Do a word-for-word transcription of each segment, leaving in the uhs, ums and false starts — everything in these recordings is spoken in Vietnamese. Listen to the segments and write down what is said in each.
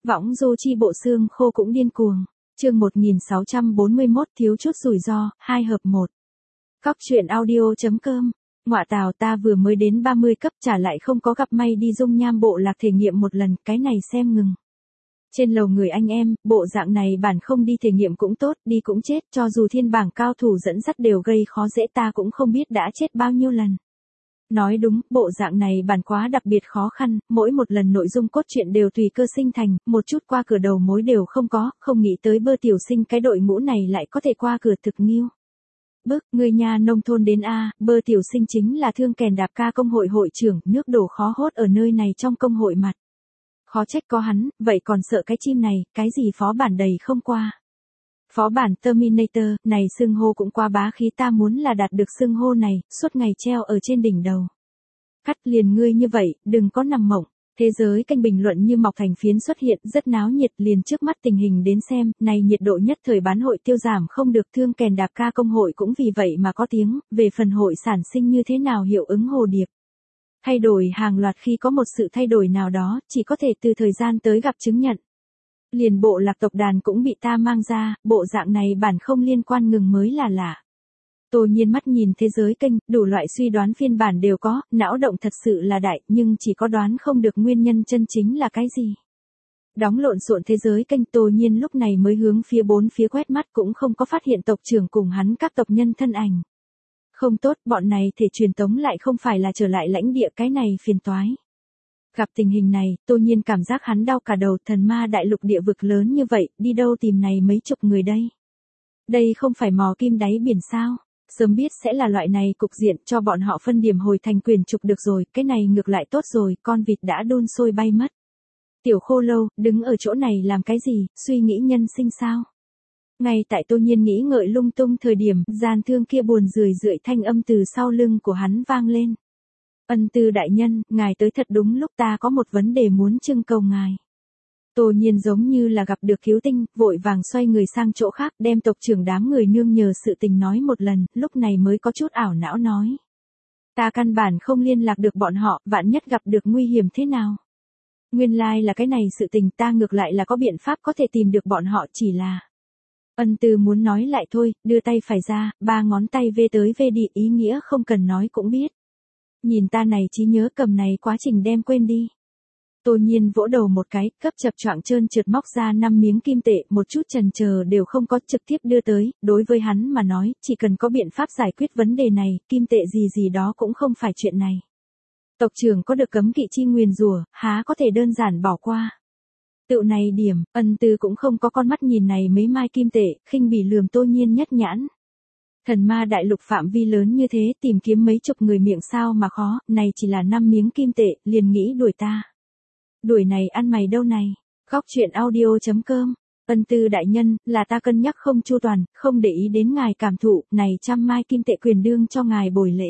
Võng du chi bộ xương khô cũng điên cuồng. Chương một nghìn sáu trăm bốn mươi mốt thiếu chút rủi ro, hai hợp một. Cóc truyện audio.com. Ngọa tào ta vừa mới đến ba mươi cấp trả lại không có gặp may đi dung nham bộ lạc thể nghiệm một lần, cái này xem ngừng. Trên lầu người anh em, bộ dạng này bản không đi thể nghiệm cũng tốt, đi cũng chết, cho dù thiên bảng cao thủ dẫn dắt đều gây khó dễ ta cũng không biết đã chết bao nhiêu lần. Nói đúng, bộ dạng này bản quá đặc biệt khó khăn, mỗi một lần nội dung cốt truyện đều tùy cơ sinh thành, một chút qua cửa đầu mối đều không có, không nghĩ tới bơ tiểu sinh cái đội ngũ này lại có thể qua cửa thực nghiêu. Bức, người nhà nông thôn đến A, bơ tiểu sinh chính là thương kèn đạp ca công hội hội trưởng, nước đổ khó hốt ở nơi này trong công hội mặt. Khó trách có hắn, vậy còn sợ cái chim này, cái gì phó bản đầy không qua. Phó bản Terminator, này xưng hô cũng qua bá khí, ta muốn là đạt được xưng hô này, suốt ngày treo ở trên đỉnh đầu. Cắt liền ngươi như vậy, đừng có nằm mộng. Thế giới kênh bình luận như mọc thành phiến xuất hiện, rất náo nhiệt, liền trước mắt tình hình đến xem, này nhiệt độ nhất thời bán hội tiêu giảm không được, thương kèn đạp ca công hội cũng vì vậy mà có tiếng, về phần hội sản sinh như thế nào hiệu ứng hồ điệp. Thay đổi hàng loạt khi có một sự thay đổi nào đó, chỉ có thể từ thời gian tới gặp chứng nhận. Liền bộ lạc tộc đàn cũng bị ta mang ra, bộ dạng này bản không liên quan ngừng mới là lạ. Tô Nhiên mắt nhìn thế giới kênh, đủ loại suy đoán phiên bản đều có, não động thật sự là đại, nhưng chỉ có đoán không được nguyên nhân chân chính là cái gì. Đóng lộn xộn thế giới kênh, Tô Nhiên lúc này mới hướng phía bốn phía quét mắt, cũng không có phát hiện tộc trưởng cùng hắn các tộc nhân thân ảnh. Không tốt, bọn này thể truyền tống lại không phải là trở lại lãnh địa, cái này phiền toái. Gặp tình hình này, Tô Nhiên cảm giác hắn đau cả đầu, thần ma đại lục địa vực lớn như vậy, đi đâu tìm này mấy chục người đây. Đây không phải mò kim đáy biển sao, sớm biết sẽ là loại này cục diện, cho bọn họ phân điểm hồi thành quyền trục được rồi, cái này ngược lại tốt rồi, con vịt đã đun sôi bay mất. Tiểu Khô Lâu, đứng ở chỗ này làm cái gì, suy nghĩ nhân sinh sao? Ngay tại Tô Nhiên nghĩ ngợi lung tung thời điểm, gian thương kia buồn rười rượi thanh âm từ sau lưng của hắn vang lên. Ân Tư đại nhân, ngài tới thật đúng lúc, ta có một vấn đề muốn trưng cầu ngài. Tô Nhiên giống như là gặp được cứu tinh, vội vàng xoay người sang chỗ khác, đem tộc trưởng đám người nương nhờ sự tình nói một lần, lúc này mới có chút ảo não nói. Ta căn bản không liên lạc được bọn họ, vạn nhất gặp được nguy hiểm thế nào. Nguyên lai like là cái này sự tình, ta ngược lại là có biện pháp có thể tìm được bọn họ, chỉ là... Ân Tư muốn nói lại thôi, đưa tay phải ra, ba ngón tay vê tới vê đi, ý nghĩa không cần nói cũng biết. Nhìn ta này trí nhớ, cầm này quá trình đem quên đi. Tô Nhiên vỗ đầu một cái, cấp chập choạng trơn trượt móc ra năm miếng kim tệ, một chút chần chờ đều không có, trực tiếp đưa tới, đối với hắn mà nói, chỉ cần có biện pháp giải quyết vấn đề này, kim tệ gì gì đó cũng không phải chuyện này. Tộc trưởng có được cấm kỵ chi nguyền rủa, há có thể đơn giản bỏ qua. Tựu này điểm, Ân Tư cũng không có con mắt nhìn này mấy mai kim tệ, khinh bỉ lườm Tô Nhiên nhất nhãn. Thần ma đại lục phạm vi lớn như thế, tìm kiếm mấy chục người miệng sao mà khó, này chỉ là năm miếng kim tệ, liền nghĩ đuổi ta. Đuổi này ăn mày đâu này, Cóc truyện audio.com. Ân Tư đại nhân, là ta cân nhắc không chu toàn, không để ý đến ngài cảm thụ, này trăm mai kim tệ quyền đương cho ngài bồi lễ.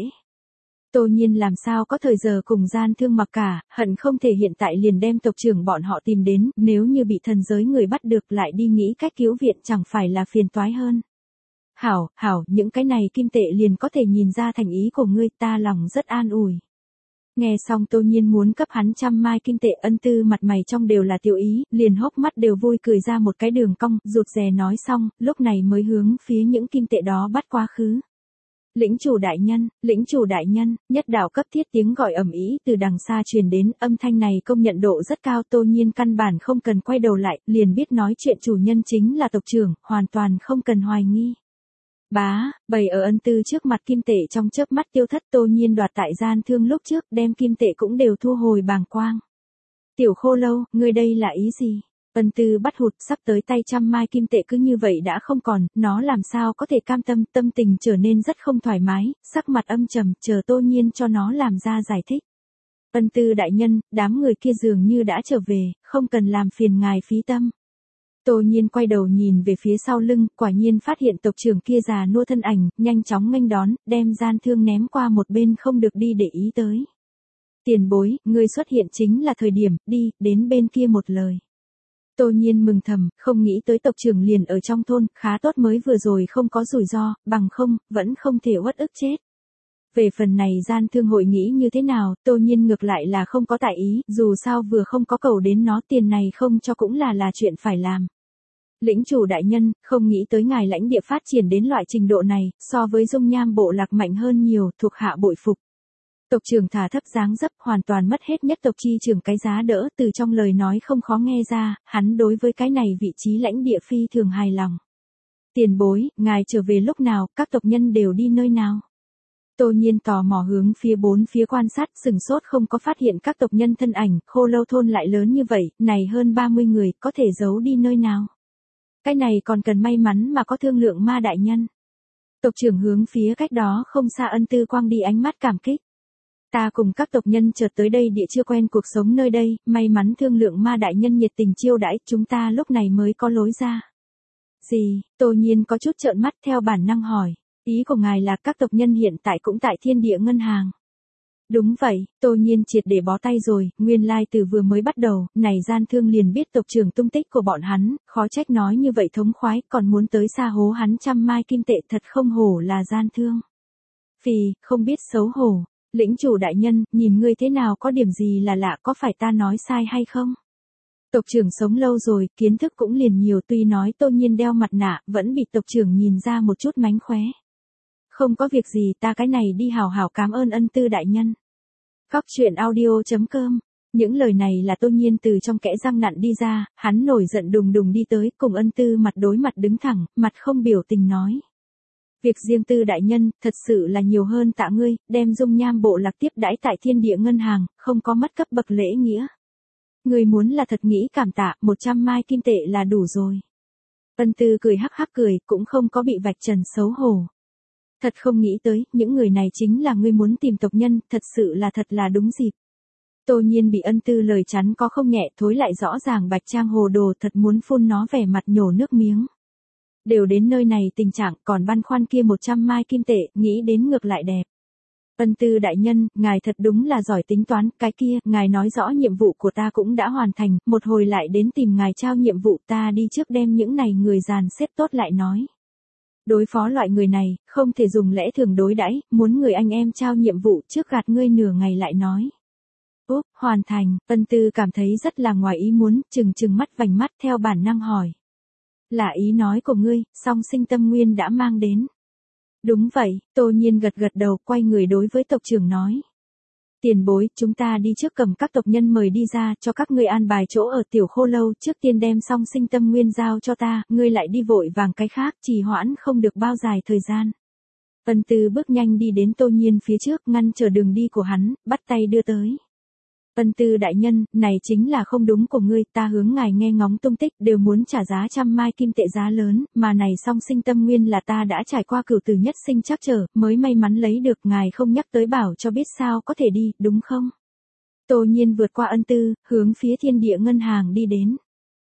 Tô Nhiên làm sao có thời giờ cùng gian thương mặc cả, hận không thể hiện tại liền đem tộc trưởng bọn họ tìm đến, nếu như bị thần giới người bắt được lại đi nghĩ cách cứu viện chẳng phải là phiền toái hơn. Hảo, hảo, những cái này kim tệ liền có thể nhìn ra thành ý của ngươi, ta lòng rất an ủi. Nghe xong Tô Nhiên muốn cấp hắn trăm mai kim tệ, Ân Tư mặt mày trong đều là tiểu ý, liền hốc mắt đều vui cười ra một cái đường cong, rụt rè nói xong, lúc này mới hướng phía những kim tệ đó bắt quá khứ. Lĩnh chủ đại nhân, lĩnh chủ đại nhân, nhất đạo cấp thiết tiếng gọi ầm ĩ từ đằng xa truyền đến, âm thanh này công nhận độ rất cao, Tô Nhiên căn bản không cần quay đầu lại, liền biết nói chuyện chủ nhân chính là tộc trưởng, hoàn toàn không cần hoài nghi. Bá, bày ở Ân Tư trước mặt kim tệ trong chớp mắt tiêu thất, Tô Nhiên đoạt tại gian thương lúc trước, đem kim tệ cũng đều thu hồi bàng quang. Tiểu Khô Lâu, ngươi đây là ý gì? Ân Tư bắt hụt, sắp tới tay trăm mai kim tệ cứ như vậy đã không còn, nó làm sao có thể cam tâm, tâm tình trở nên rất không thoải mái, sắc mặt âm trầm, chờ Tô Nhiên cho nó làm ra giải thích. Ân Tư đại nhân, đám người kia dường như đã trở về, không cần làm phiền ngài phí tâm. Tô Nhiên quay đầu nhìn về phía sau lưng, quả nhiên phát hiện tộc trưởng kia già nua thân ảnh, nhanh chóng nghênh đón, đem gian thương ném qua một bên không được đi để ý tới. Tiền bối, ngươi xuất hiện chính là thời điểm, đi, đến bên kia một lời. Tô Nhiên mừng thầm, không nghĩ tới tộc trưởng liền ở trong thôn, khá tốt mới vừa rồi không có rủi ro, bằng không, vẫn không thể uất ức chết. Về phần này gian thương hội nghĩ như thế nào, Tô Nhiên ngược lại là không có tại ý, dù sao vừa không có cầu đến nó tiền này không cho cũng là là chuyện phải làm. Lĩnh chủ đại nhân, không nghĩ tới ngài lãnh địa phát triển đến loại trình độ này, so với dung nham bộ lạc mạnh hơn nhiều, thuộc hạ bội phục. Tộc trưởng thả thấp dáng dấp, hoàn toàn mất hết nhất tộc chi trưởng cái giá đỡ, từ trong lời nói không khó nghe ra, hắn đối với cái này vị trí lãnh địa phi thường hài lòng. Tiền bối, ngài trở về lúc nào, các tộc nhân đều đi nơi nào? Tô Nhiên tò mò hướng phía bốn phía quan sát, sừng sốt không có phát hiện các tộc nhân thân ảnh, Khô Lâu thôn lại lớn như vậy, này hơn ba mươi người, có thể giấu đi nơi nào? Cái này còn cần may mắn mà có thương lượng ma đại nhân. Tộc trưởng hướng phía cách đó không xa Ân Tư quang đi ánh mắt cảm kích. Ta cùng các tộc nhân chợt tới đây địa chưa quen cuộc sống nơi đây, may mắn thương lượng ma đại nhân nhiệt tình chiêu đãi, chúng ta lúc này mới có lối ra. Gì? Tô Nhiên có chút trợn mắt theo bản năng hỏi. Ý của ngài là các tộc nhân hiện tại cũng tại thiên địa ngân hàng. Đúng vậy, Tô Nhiên triệt để bó tay rồi, nguyên lai từ vừa mới bắt đầu, này gian thương liền biết tộc trưởng tung tích của bọn hắn, khó trách nói như vậy thống khoái, còn muốn tới xa hố hắn trăm mai kim tệ thật không hổ là gian thương. Phì, không biết xấu hổ, lĩnh chủ đại nhân, nhìn ngươi thế nào có điểm gì là lạ, có phải ta nói sai hay không? Tộc trưởng sống lâu rồi, kiến thức cũng liền nhiều, tuy nói Tô Nhiên đeo mặt nạ, vẫn bị tộc trưởng nhìn ra một chút mánh khóe. Không có việc gì, ta cái này đi hào hào cảm ơn Ân Tư đại nhân. Cóc truyện audio chấm com. Những lời này là Tô Nhiên từ trong kẽ răng nặn đi ra, hắn nổi giận đùng đùng đi tới, cùng Ân Tư mặt đối mặt đứng thẳng, mặt không biểu tình nói. Việc riêng Tư đại nhân, thật sự là nhiều hơn tạ ngươi, đem dung nham bộ lạc tiếp đãi tại thiên địa ngân hàng, không có mất cấp bậc lễ nghĩa. Ngươi muốn là thật nghĩ cảm tạ, một trăm mai kim tệ là đủ rồi. Ân Tư cười hắc hắc cười, cũng không có bị vạch trần xấu hổ. Thật không nghĩ tới, những người này chính là ngươi muốn tìm tộc nhân, thật sự là thật là đúng dịp. Tô Nhiên bị Ân Tư lời chắn có không nhẹ, thối lại rõ ràng bạch trang hồ đồ, thật muốn phun nó vẻ mặt nhổ nước miếng. Đều đến nơi này tình trạng còn băn khoăn kia một trăm mai kim tệ, nghĩ đến ngược lại đẹp. Ân Tư đại nhân, ngài thật đúng là giỏi tính toán, cái kia, ngài nói rõ nhiệm vụ của ta cũng đã hoàn thành, một hồi lại đến tìm ngài trao nhiệm vụ, ta đi trước đem những này người dàn xếp tốt lại nói. Đối phó loại người này, không thể dùng lẽ thường đối đãi, muốn người anh em trao nhiệm vụ trước gạt ngươi nửa ngày lại nói. Úp, hoàn thành, Ân Tư cảm thấy rất là ngoài ý muốn, chừng chừng mắt vành mắt theo bản năng hỏi. Là ý nói của ngươi, song sinh tâm nguyên đã mang đến. Đúng vậy, Tô Nhiên gật gật đầu, quay người đối với tộc trưởng nói. Tiền bối, chúng ta đi trước cầm các tộc nhân mời đi ra, cho các ngươi an bài chỗ ở tiểu Khô Lâu, trước tiên đem song sinh tâm nguyên giao cho ta, ngươi lại đi vội vàng cái khác, trì hoãn không được bao dài thời gian. Ân Tư bước nhanh đi đến Tô Nhiên phía trước, ngăn trở đường đi của hắn, bắt tay đưa tới. Ân Tư đại nhân, này chính là không đúng của ngươi, ta hướng ngài nghe ngóng tung tích, đều muốn trả giá trăm mai kim tệ giá lớn, mà này song sinh tâm nguyên là ta đã trải qua cửu tử nhất sinh trắc trở, mới may mắn lấy được, ngài không nhắc tới bảo cho biết sao có thể đi, đúng không? Tô Nhiên vượt qua Ân Tư, hướng phía thiên địa ngân hàng đi đến.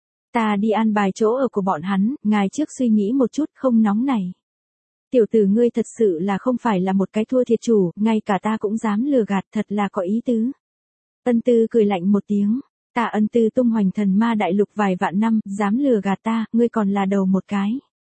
Ta đi an bài chỗ ở của bọn hắn, ngài trước suy nghĩ một chút, không nóng này. Tiểu tử ngươi thật sự là không phải là một cái thua thiệt chủ, ngay cả ta cũng dám lừa gạt, thật là có ý tứ. Ân Tư cười lạnh một tiếng, ta Ân Tư tung hoành thần ma đại lục vài vạn năm, dám lừa gạt ta, ngươi còn là đầu một cái.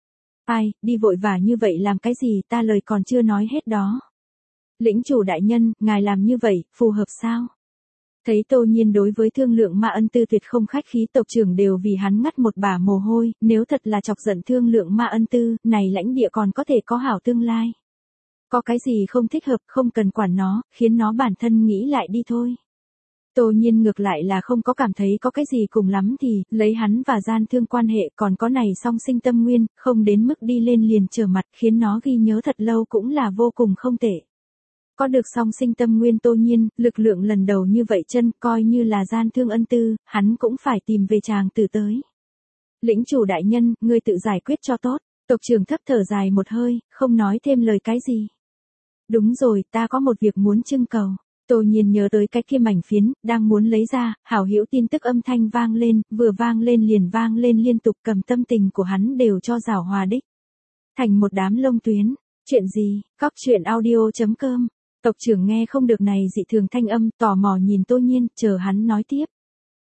Ai, đi vội vã như vậy làm cái gì, ta lời còn chưa nói hết đó. Lĩnh chủ đại nhân, ngài làm như vậy, phù hợp sao? Thấy Tô Nhiên đối với thương lượng ma Ân Tư tuyệt không khách khí, tộc trưởng đều vì hắn ngắt một bả mồ hôi, nếu thật là chọc giận thương lượng ma Ân Tư, này lãnh địa còn có thể có hảo tương lai. Có cái gì không thích hợp, không cần quản nó, khiến nó bản thân nghĩ lại đi thôi. Tô Nhiên ngược lại là không có cảm thấy có cái gì cùng lắm thì, lấy hắn và gian thương quan hệ còn có này song sinh tâm nguyên, không đến mức đi lên liền trở mặt khiến nó ghi nhớ thật lâu cũng là vô cùng không tệ. Có được song sinh tâm nguyên Tô Nhiên, lực lượng lần đầu như vậy chân coi như là gian thương Ân Tư, hắn cũng phải tìm về chàng tử tới. Lĩnh chủ đại nhân, ngươi tự giải quyết cho tốt, tộc trưởng thấp thở dài một hơi, không nói thêm lời cái gì. Đúng rồi, ta có một việc muốn trưng cầu. Tô Nhiên nhớ tới cái kia mảnh phiến, đang muốn lấy ra, hảo hữu tin tức âm thanh vang lên, vừa vang lên liền vang lên liên tục, cầm tâm tình của hắn đều cho giảo hòa đích. Thành một đám lông tuyến, chuyện gì, cóc truyện audio chấm com. Tộc trưởng nghe không được này dị thường thanh âm, tò mò nhìn Tô Nhiên, chờ hắn nói tiếp.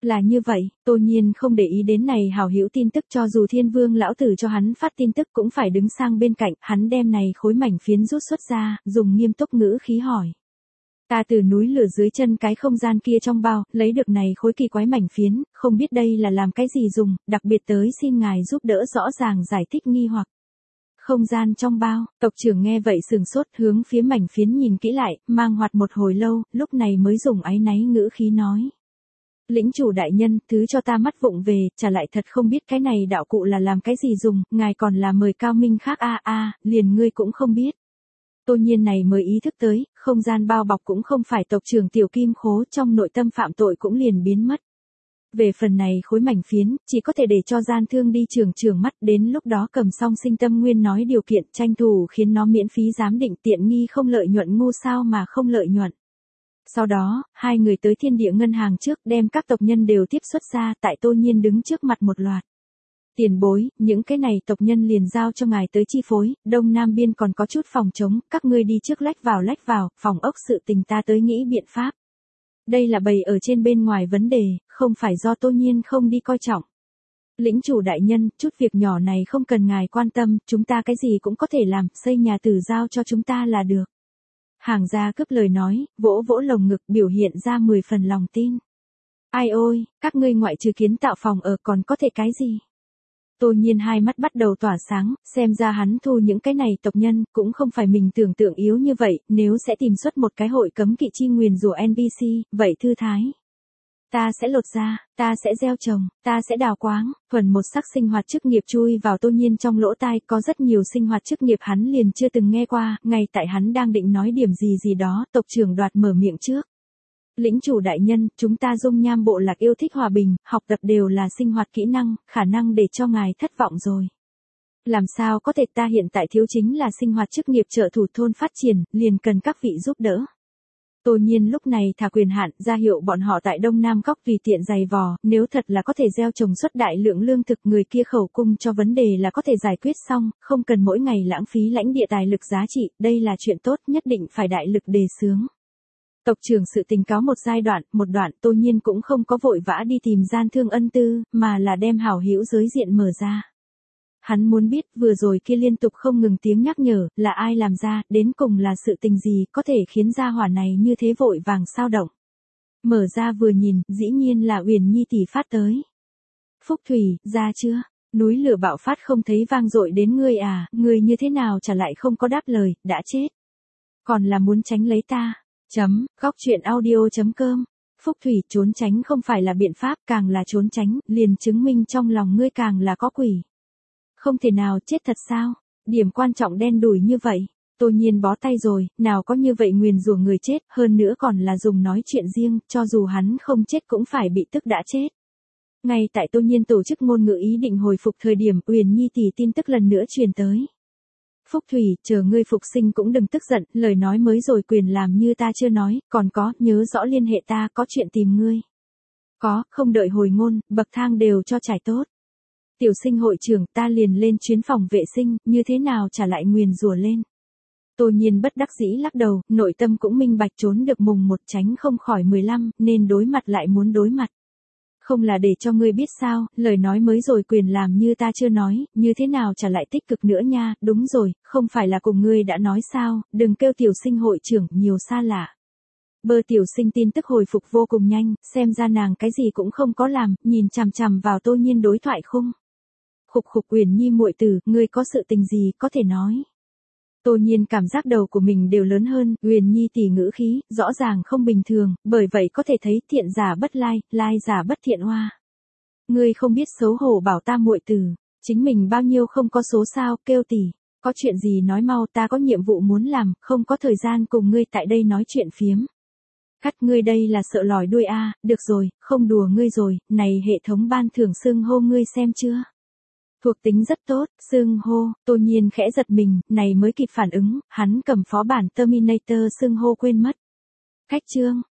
Là như vậy, Tô Nhiên không để ý đến này hảo hữu tin tức, cho dù Thiên Vương lão tử cho hắn phát tin tức cũng phải đứng sang bên cạnh, hắn đem này khối mảnh phiến rút xuất ra, dùng nghiêm túc ngữ khí hỏi. Ta từ núi lửa dưới chân cái không gian kia trong bao, lấy được này khối kỳ quái mảnh phiến, không biết đây là làm cái gì dùng, đặc biệt tới xin ngài giúp đỡ rõ ràng giải thích nghi hoặc. Không gian trong bao, tộc trưởng nghe vậy sừng sốt, hướng phía mảnh phiến nhìn kỹ lại, mang hoạt một hồi lâu, lúc này mới dùng áy náy ngữ khí nói. Lĩnh chủ đại nhân, thứ cho ta mắt vụng về, trả lại thật không biết cái này đạo cụ là làm cái gì dùng, ngài còn là mời cao minh khác a a, liền ngươi cũng không biết. Tô Nhiên này mới ý thức tới, không gian bao bọc cũng không phải tộc trưởng tiểu kim khố, trong nội tâm phạm tội cũng liền biến mất. Về phần này khối mảnh phiến, chỉ có thể để cho gian thương đi trường trường mắt, đến lúc đó cầm xong sinh tâm nguyên nói điều kiện, tranh thủ khiến nó miễn phí giám định, tiện nghi không lợi nhuận, ngu sao mà không lợi nhuận. Sau đó, hai người tới thiên địa ngân hàng trước, đem các tộc nhân đều tiếp xuất ra, tại Tô Nhiên đứng trước mặt một loạt. Tiền bối, những cái này tộc nhân liền giao cho ngài tới chi phối, đông nam biên còn có chút phòng trống, các ngươi đi trước lách vào lách vào, phòng ốc sự tình ta tới nghĩ biện pháp. Đây là bày ở trên bên ngoài vấn đề, không phải do Tô Nhiên không đi coi trọng. Lĩnh chủ đại nhân, chút việc nhỏ này không cần ngài quan tâm, chúng ta cái gì cũng có thể làm, xây nhà tử giao cho chúng ta là được. Hàng gia cướp lời nói, vỗ vỗ lồng ngực biểu hiện ra mười phần lòng tin. Ai ôi, các ngươi ngoại trừ kiến tạo phòng ở còn có thể cái gì? Tô Nhiên hai mắt bắt đầu tỏa sáng, xem ra hắn thu những cái này tộc nhân, cũng không phải mình tưởng tượng yếu như vậy, nếu sẽ tìm xuất một cái hội cấm kỵ chi nguyền rủa en pê xê, vậy thư thái. Ta sẽ lột da, ta sẽ gieo trồng, ta sẽ đào quáng, thuần một sắc sinh hoạt chức nghiệp chui vào Tô Nhiên trong lỗ tai, có rất nhiều sinh hoạt chức nghiệp hắn liền chưa từng nghe qua, ngay tại hắn đang định nói điểm gì gì đó, tộc trưởng đoạt mở miệng trước. Lĩnh chủ đại nhân, chúng ta dung nham bộ lạc yêu thích hòa bình, học tập đều là sinh hoạt kỹ năng, khả năng để cho ngài thất vọng rồi. Làm sao có thể, ta hiện tại thiếu chính là sinh hoạt chức nghiệp trợ thủ thôn phát triển, liền cần các vị giúp đỡ. Tô Nhiên lúc này thả quyền hạn, ra hiệu bọn họ tại Đông Nam Góc tùy tiện giày vò, nếu thật là có thể gieo trồng xuất đại lượng lương thực, người kia khẩu cung cho vấn đề là có thể giải quyết xong, không cần mỗi ngày lãng phí lãnh địa tài lực giá trị, đây là chuyện tốt, nhất định phải đại lực đề xướng. Tộc trưởng sự tình cáo một giai đoạn, một đoạn, Tô Nhiên cũng không có vội vã đi tìm gian thương ân tư, mà là đem hảo hữu giới diện mở ra. Hắn muốn biết vừa rồi kia liên tục không ngừng tiếng nhắc nhở, là ai làm ra, đến cùng là sự tình gì có thể khiến gia hỏa này như thế vội vàng sao động. Mở ra vừa nhìn, dĩ nhiên là Uyển Nhi tỷ phát tới. Phúc Thủy, ra chưa? Núi lửa bạo phát không thấy vang dội đến ngươi à, ngươi như thế nào trả lại không có đáp lời, đã chết. Còn là muốn tránh lấy ta. Chấm, góc chuyện audio chấm com. Phúc Thủy, trốn tránh không phải là biện pháp, càng là trốn tránh, liền chứng minh trong lòng ngươi càng là có quỷ. Không thể nào, chết thật sao? Điểm quan trọng đen đủi như vậy. Tô Nhiên bó tay rồi, nào có như vậy nguyền rủa người chết, hơn nữa còn là dùng nói chuyện riêng, cho dù hắn không chết cũng phải bị tức đã chết. Ngay tại Tô Nhiên tổ chức ngôn ngữ ý định hồi phục thời điểm, Uyển Nhi tỷ tin tức lần nữa truyền tới. Phúc Thủy, chờ ngươi phục sinh cũng đừng tức giận, lời nói mới rồi quyền làm như ta chưa nói, còn có, nhớ rõ liên hệ ta, có chuyện tìm ngươi. Có, không đợi hồi ngôn, bậc thang đều cho trải tốt. Tiểu Sinh hội trưởng, ta liền lên chuyến phòng vệ sinh, như thế nào trả lại nguyền rủa lên. Tô Nhiên bất đắc dĩ lắc đầu, nội tâm cũng minh bạch trốn được mùng một tránh không khỏi mười lăm, nên đối mặt lại muốn đối mặt. Không là để cho ngươi biết sao, lời nói mới rồi quyền làm như ta chưa nói, như thế nào trả lại tích cực nữa nha, đúng rồi, không phải là cùng ngươi đã nói sao, đừng kêu Tiểu Sinh hội trưởng, nhiều xa lạ. Bơ Tiểu Sinh tin tức hồi phục vô cùng nhanh, xem ra nàng cái gì cũng không có làm, nhìn chằm chằm vào Tô Nhiên đối thoại khung. Khục khục Uyển Nhi muội tử, ngươi có sự tình gì có thể nói. Tô Nhiên cảm giác đầu của mình đều lớn hơn, Uyển Nhi tỷ ngữ khí, rõ ràng không bình thường, bởi vậy có thể thấy thiện giả bất lai, lai giả bất thiện hoa. Ngươi không biết xấu hổ bảo ta muội tử, chính mình bao nhiêu không có số sao, kêu tỷ, có chuyện gì nói mau, ta có nhiệm vụ muốn làm, không có thời gian cùng ngươi tại đây nói chuyện phiếm. Cắt, ngươi đây là sợ lòi đuôi a, được rồi, không đùa ngươi rồi, này hệ thống ban thưởng xưng hô ngươi xem chưa? Thuộc tính rất tốt, xưng hô, Tô Nhiên khẽ giật mình, này mới kịp phản ứng, hắn cầm phó bản Terminator xưng hô quên mất. Cách chương,